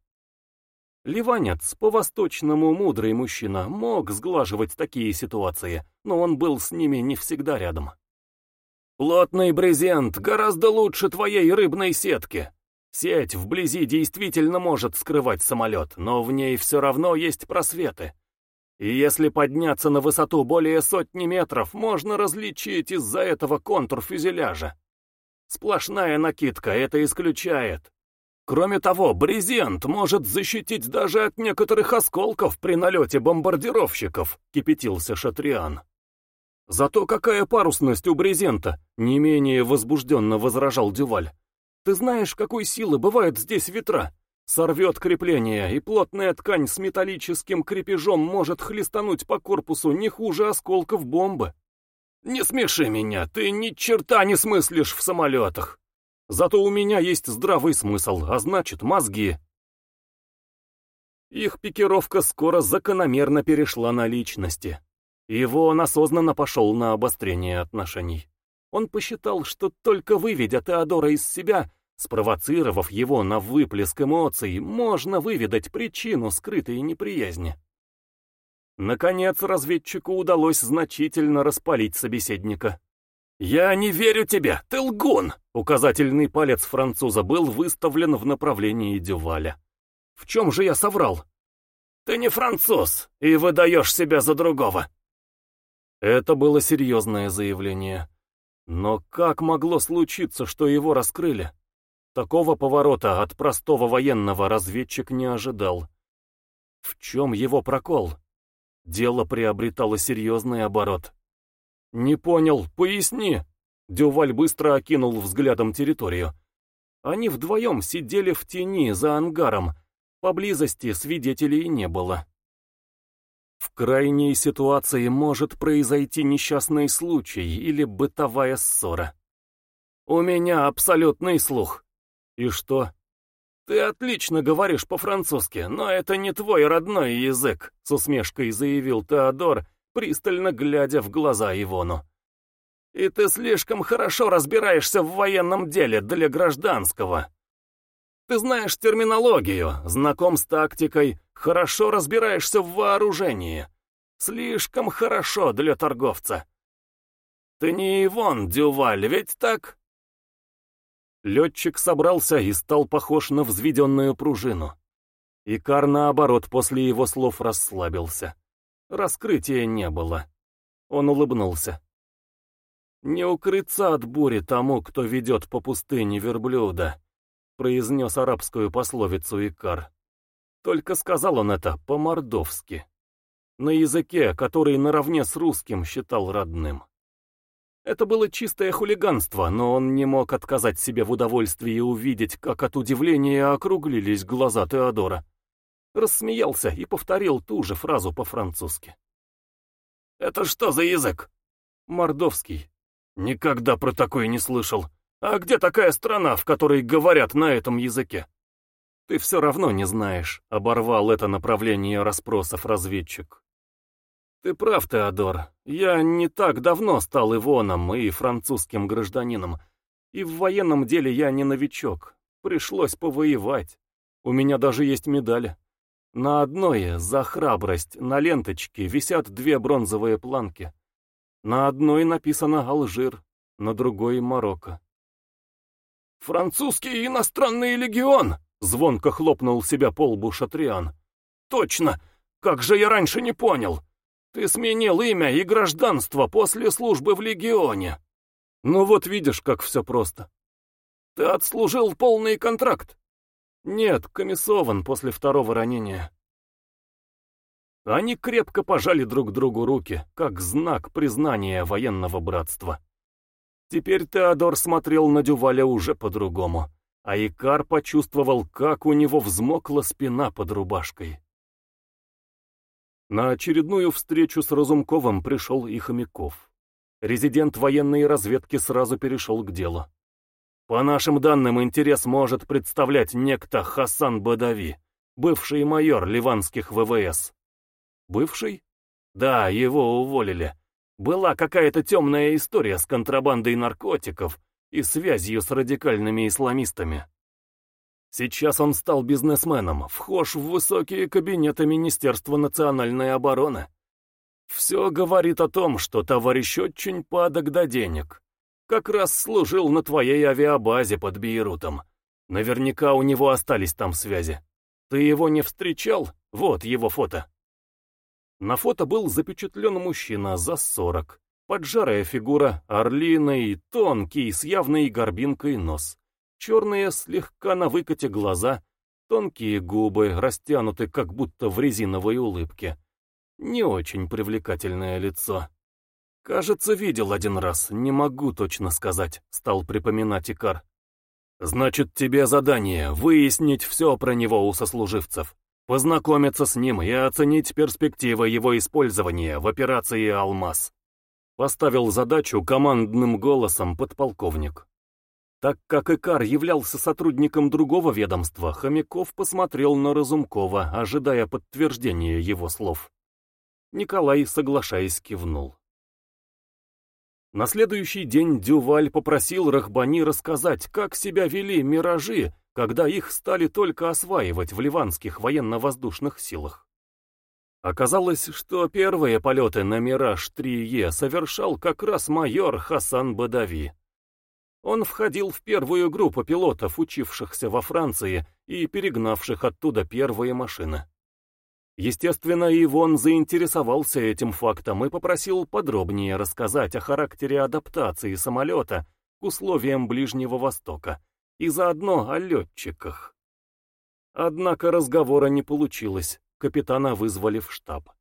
Ливанец, по-восточному мудрый мужчина, мог сглаживать такие ситуации, но он был с ними не всегда рядом. «Плотный брезент гораздо лучше твоей рыбной сетки. Сеть вблизи действительно может скрывать самолет, но в ней все равно есть просветы. И если подняться на высоту более сотни метров, можно различить из-за этого контур фюзеляжа. Сплошная накидка это исключает. Кроме того, брезент может защитить даже от некоторых осколков при налете бомбардировщиков», — кипятился Шатриан. «Зато какая парусность у брезента», — не менее возбужденно возражал Дюваль. «Ты знаешь, какой силы бывают здесь ветра? Сорвет крепление, и плотная ткань с металлическим крепежом может хлестануть по корпусу не хуже осколков бомбы». «Не смеши меня, ты ни черта не смыслишь в самолетах. Зато у меня есть здравый смысл, а значит мозги». Их пикировка скоро закономерно перешла на личности. Ивон осознанно пошел на обострение отношений. Он посчитал, что только выведя Теодора из себя, спровоцировав его на выплеск эмоций, можно выведать причину скрытой неприязни. Наконец разведчику удалось значительно распалить собеседника. «Я не верю тебе, ты лгун!» Указательный палец француза был выставлен в направлении Дюваля. «В чем же я соврал?» «Ты не француз и выдаешь себя за другого!» Это было серьезное заявление. Но как могло случиться, что его раскрыли? Такого поворота от простого военного разведчик не ожидал. В чем его прокол? Дело приобретало серьезный оборот. «Не понял, поясни!» Дюваль быстро окинул взглядом территорию. Они вдвоем сидели в тени за ангаром. Поблизости свидетелей не было. В крайней ситуации может произойти несчастный случай или бытовая ссора. «У меня абсолютный слух». «И что?» «Ты отлично говоришь по-французски, но это не твой родной язык», — с усмешкой заявил Теодор, пристально глядя в глаза Ивону. «И ты слишком хорошо разбираешься в военном деле для гражданского. Ты знаешь терминологию, знаком с тактикой, хорошо разбираешься в вооружении. Слишком хорошо для торговца. Ты не Ивон Дюваль, ведь так?» Летчик собрался и стал похож на взведенную пружину. Икар, наоборот, после его слов расслабился. Раскрытия не было. Он улыбнулся. «Не укрыться от бури тому, кто ведет по пустыне верблюда», произнес арабскую пословицу Икар. Только сказал он это по-мордовски, на языке, который наравне с русским считал родным. Это было чистое хулиганство, но он не мог отказать себе в удовольствии увидеть, как от удивления округлились глаза Теодора. Рассмеялся и повторил ту же фразу по-французски. «Это что за язык?» «Мордовский». «Никогда про такой не слышал. А где такая страна, в которой говорят на этом языке?» «Ты все равно не знаешь», — оборвал это направление расспросов разведчик. «Ты прав, Теодор. Я не так давно стал Ивоном и французским гражданином. И в военном деле я не новичок. Пришлось повоевать. У меня даже есть медали. На одной за храбрость на ленточке висят две бронзовые планки. На одной написано «Алжир», на другой «Марокко». «Французский иностранный легион!» — звонко хлопнул себя по лбу Шатриан. «Точно! Как же я раньше не понял! Ты сменил имя и гражданство после службы в легионе!» «Ну вот видишь, как все просто!» «Ты отслужил полный контракт?» «Нет, комиссован после второго ранения». Они крепко пожали друг другу руки, как знак признания военного братства. Теперь Теодор смотрел на Дюваля уже по-другому, а Икар почувствовал, как у него взмокла спина под рубашкой. На очередную встречу с Разумковым пришел и Хомяков. Резидент военной разведки сразу перешел к делу. По нашим данным, интерес может представлять некто Хасан Бадави, бывший майор ливанских ВВС. Бывший? Да, его уволили. Была какая-то темная история с контрабандой наркотиков и связью с радикальными исламистами. Сейчас он стал бизнесменом, вхож в высокие кабинеты Министерства национальной обороны. Все говорит о том, что товарищ очень падок до денег. Как раз служил на твоей авиабазе под Бейрутом. Наверняка у него остались там связи. Ты его не встречал? Вот его фото. На фото был запечатлен мужчина за сорок. Поджарая фигура, орлиный, тонкий, с явной горбинкой нос. Черные, слегка на выкате глаза, тонкие губы, растянуты как будто в резиновой улыбке. Не очень привлекательное лицо. «Кажется, видел один раз, не могу точно сказать», — стал припоминать Икар. «Значит, тебе задание — выяснить все про него у сослуживцев, познакомиться с ним и оценить перспективы его использования в операции «Алмаз». Поставил задачу командным голосом подполковник. Так как Икар являлся сотрудником другого ведомства, Хомяков посмотрел на Разумкова, ожидая подтверждения его слов. Николай, соглашаясь, кивнул. На следующий день Дюваль попросил Рахбани рассказать, как себя вели «Миражи», когда их стали только осваивать в ливанских военно-воздушных силах. Оказалось, что первые полеты на «Мираж-три Е» совершал как раз майор Хасан Бадави. Он входил в первую группу пилотов, учившихся во Франции и перегнавших оттуда первые машины. Естественно, Ивон заинтересовался этим фактом и попросил подробнее рассказать о характере адаптации самолета к условиям Ближнего Востока и заодно о летчиках. Однако разговора не получилось. капитана вызвали в штаб.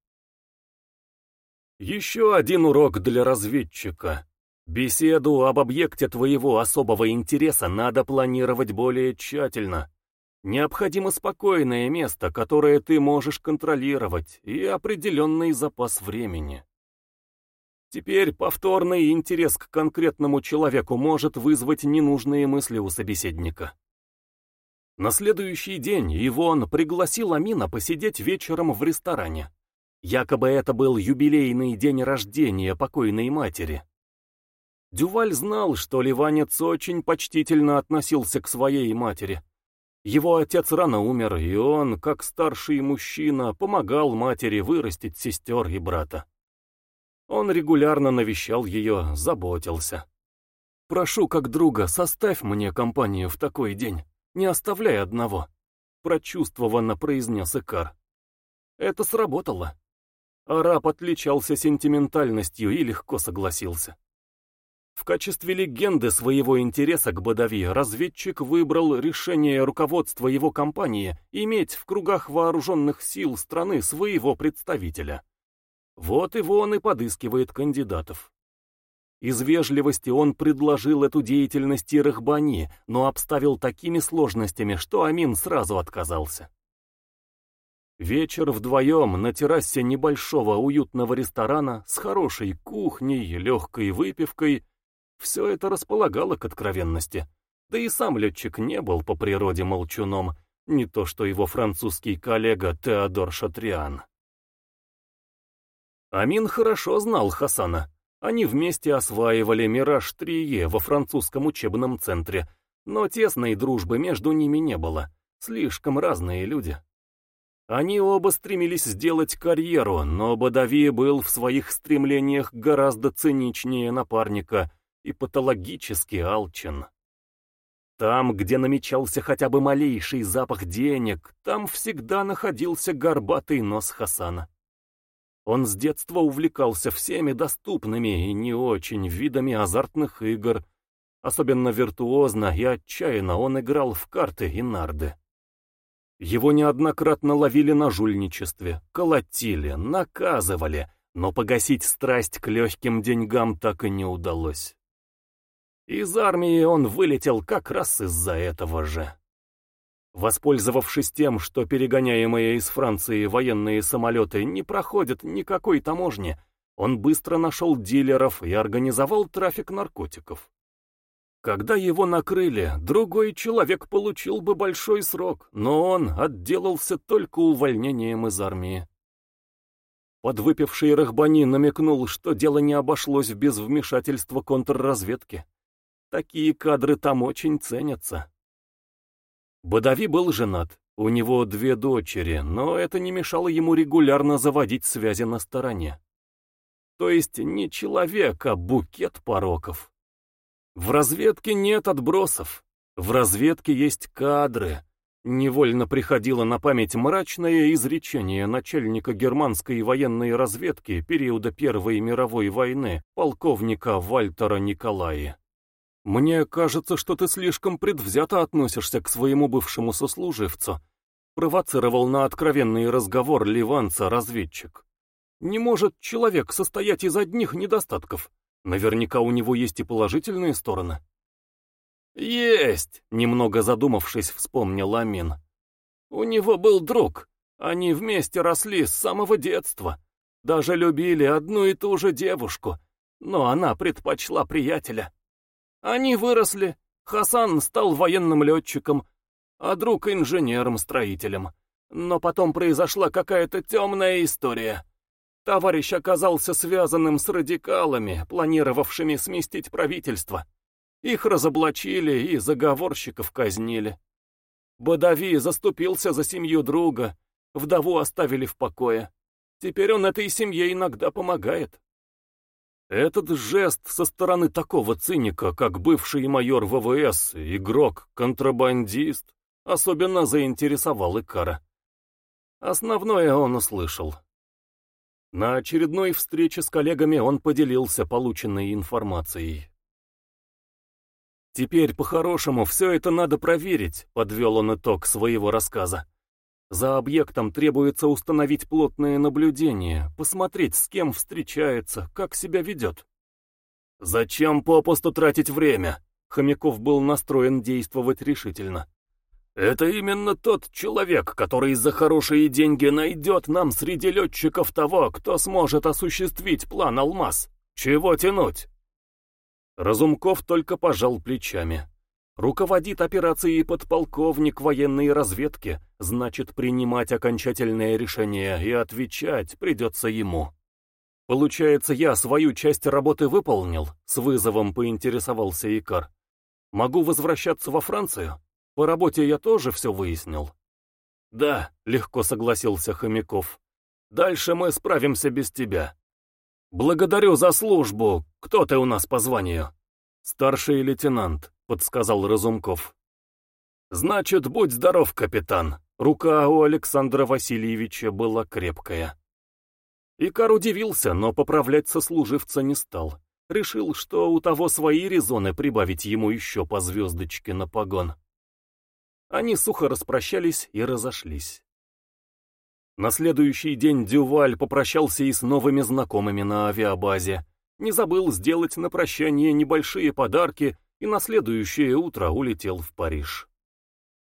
Еще один урок для разведчика. Беседу об объекте твоего особого интереса надо планировать более тщательно. Необходимо спокойное место, которое ты можешь контролировать, и определенный запас времени. Теперь повторный интерес к конкретному человеку может вызвать ненужные мысли у собеседника. На следующий день Ивон пригласил Амина посидеть вечером в ресторане. Якобы это был юбилейный день рождения покойной матери. Дюваль знал, что ливанец очень почтительно относился к своей матери. Его отец рано умер, и он, как старший мужчина, помогал матери вырастить сестер и брата. Он регулярно навещал ее, заботился. «Прошу, как друга, составь мне компанию в такой день, не оставляй одного», — прочувствованно произнес Икар. Это сработало. Араб отличался сентиментальностью и легко согласился. В качестве легенды своего интереса к Бадави разведчик выбрал решение руководства его компании иметь в кругах вооруженных сил страны своего представителя. Вот его он и подыскивает кандидатов. Из вежливости он предложил эту деятельность и Рахбани, но обставил такими сложностями, что Амин сразу отказался. Вечер вдвоем на террасе небольшого уютного ресторана с хорошей кухней, легкой выпивкой. Все это располагало к откровенности. Да и сам летчик не был по природе молчуном, не то что его французский коллега Теодор Шатриан. Амин хорошо знал Хасана. Они вместе осваивали Мираж-Трие во французском учебном центре, но тесной дружбы между ними не было. Слишком разные люди. Они оба стремились сделать карьеру, но Бадави был в своих стремлениях гораздо циничнее напарника и патологически алчен. Там, где намечался хотя бы малейший запах денег, там всегда находился горбатый нос Хасана. Он с детства увлекался всеми доступными и не очень видами азартных игр. Особенно виртуозно и отчаянно он играл в карты и нарды. Его неоднократно ловили на жульничестве, колотили, наказывали, но погасить страсть к легким деньгам так и не удалось. Из армии он вылетел как раз из-за этого же. Воспользовавшись тем, что перегоняемые из Франции военные самолеты не проходят никакой таможни, он быстро нашел дилеров и организовал трафик наркотиков. Когда его накрыли, другой человек получил бы большой срок, но он отделался только увольнением из армии. Подвыпивший Рахбани намекнул, что дело не обошлось без вмешательства контрразведки. Такие кадры там очень ценятся. Бадави был женат, у него две дочери, но это не мешало ему регулярно заводить связи на стороне. То есть не человек, а букет пороков. В разведке нет отбросов, в разведке есть кадры. Невольно приходило на память мрачное изречение начальника германской военной разведки периода Первой мировой войны, полковника Вальтера Николаи. «Мне кажется, что ты слишком предвзято относишься к своему бывшему сослуживцу», провоцировал на откровенный разговор ливанца-разведчик. «Не может человек состоять из одних недостатков. Наверняка у него есть и положительные стороны». «Есть», — немного задумавшись, вспомнил Амин. «У него был друг. Они вместе росли с самого детства. Даже любили одну и ту же девушку, но она предпочла приятеля. Они выросли, Хасан стал военным летчиком, а друг инженером-строителем. Но потом произошла какая-то темная история. Товарищ оказался связанным с радикалами, планировавшими сместить правительство. Их разоблачили и заговорщиков казнили. Бадави заступился за семью друга, вдову оставили в покое. Теперь он этой семье иногда помогает». Этот жест со стороны такого циника, как бывший майор ВВС, игрок, контрабандист, особенно заинтересовал Икара. Основное он услышал. На очередной встрече с коллегами он поделился полученной информацией. «Теперь, по-хорошему, все это надо проверить», — подвел он итог своего рассказа. За объектом требуется установить плотное наблюдение, посмотреть, с кем встречается, как себя ведет. «Зачем попусту тратить время?» Хомяков был настроен действовать решительно. «Это именно тот человек, который за хорошие деньги найдет нам среди летчиков того, кто сможет осуществить план «Алмаз». Чего тянуть?» Разумков только пожал плечами. Руководит операцией подполковник военной разведки, значит, принимать окончательное решение и отвечать придется ему. Получается, я свою часть работы выполнил? С вызовом поинтересовался Икар. Могу возвращаться во Францию? По работе я тоже все выяснил. Да, легко согласился Хомяков. Дальше мы справимся без тебя. Благодарю за службу. Кто ты у нас по званию? Старший лейтенант, подсказал Разумков. Значит, будь здоров, капитан. Рука у Александра Васильевича была крепкая. Икар удивился, но поправлять сослуживца не стал. Решил, что у того свои резоны прибавить ему еще по звездочке на погон. Они сухо распрощались и разошлись. На следующий день Дюваль попрощался и с новыми знакомыми на авиабазе. Не забыл сделать на прощание небольшие подарки и на следующее утро улетел в Париж.